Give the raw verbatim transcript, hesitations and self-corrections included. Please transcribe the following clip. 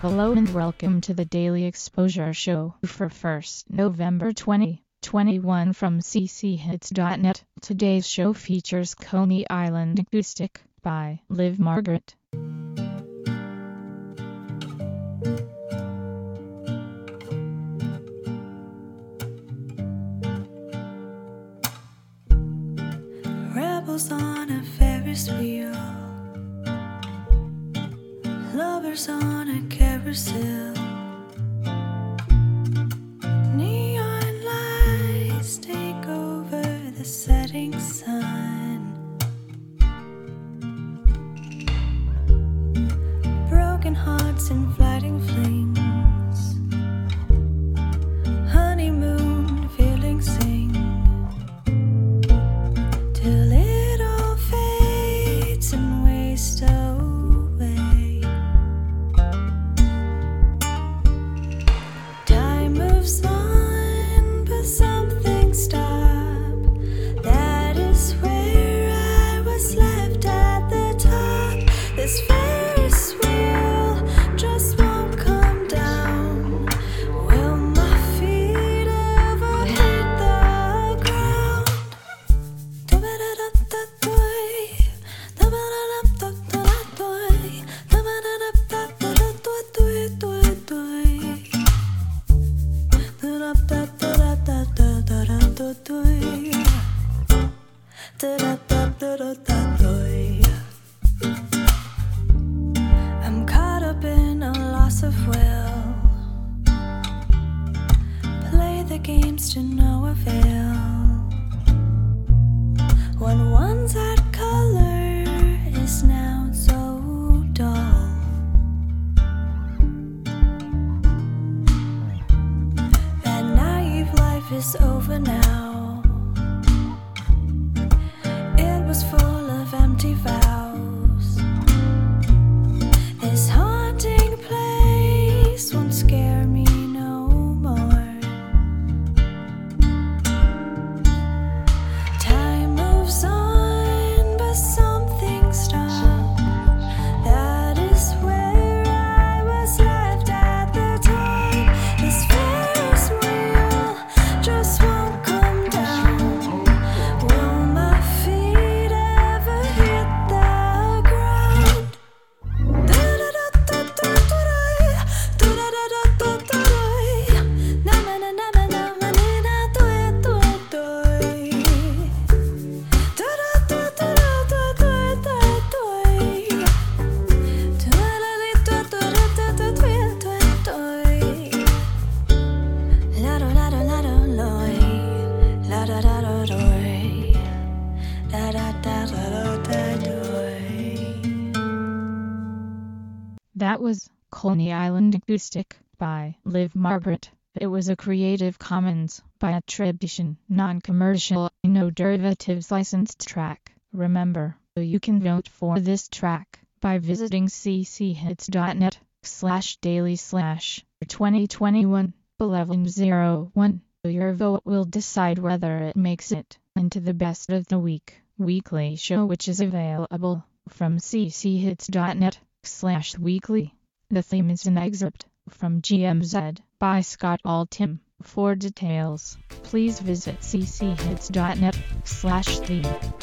Hello and welcome to the Daily Exposure Show for first November twenty twenty-one from c c hits dot net. Today's show features Coney Island Acoustic by Liv Margaret. Rebels on a Ferris wheel, lovers on a carousel. Neon lights take over the setting sun. Broken hearts and flighting flings, honeymoon feelings sing, till it all fades and wastes away. Time moves on, but something stopped. That is where I was left at the top. This Ferris wheel just won't come down. Will my feet ever hit the ground? I'm caught up in a loss of will. Play the games to no avail. What once had color is now so dull. That naive life is over now. It was full of empty vows. This haunting place won't scare me no more. Time moves on, but something stopped. That is where I was left at the top. This Ferris wheel just won't come down. Will my feet ever hit the ground? That was Coney Island Acoustic by Liv Margaret. It was a Creative Commons by attribution, non-commercial, no derivatives licensed track. Remember, you can vote for this track by visiting c c hits dot net slash daily slash twenty twenty-one eleven oh one. Your vote will decide whether it makes it into the best of the week weekly show, which is available from c c hits dot net slash weekly. The theme is an excerpt from G M Z by Scott Altham. For details, please visit c c hits dot net slash theme.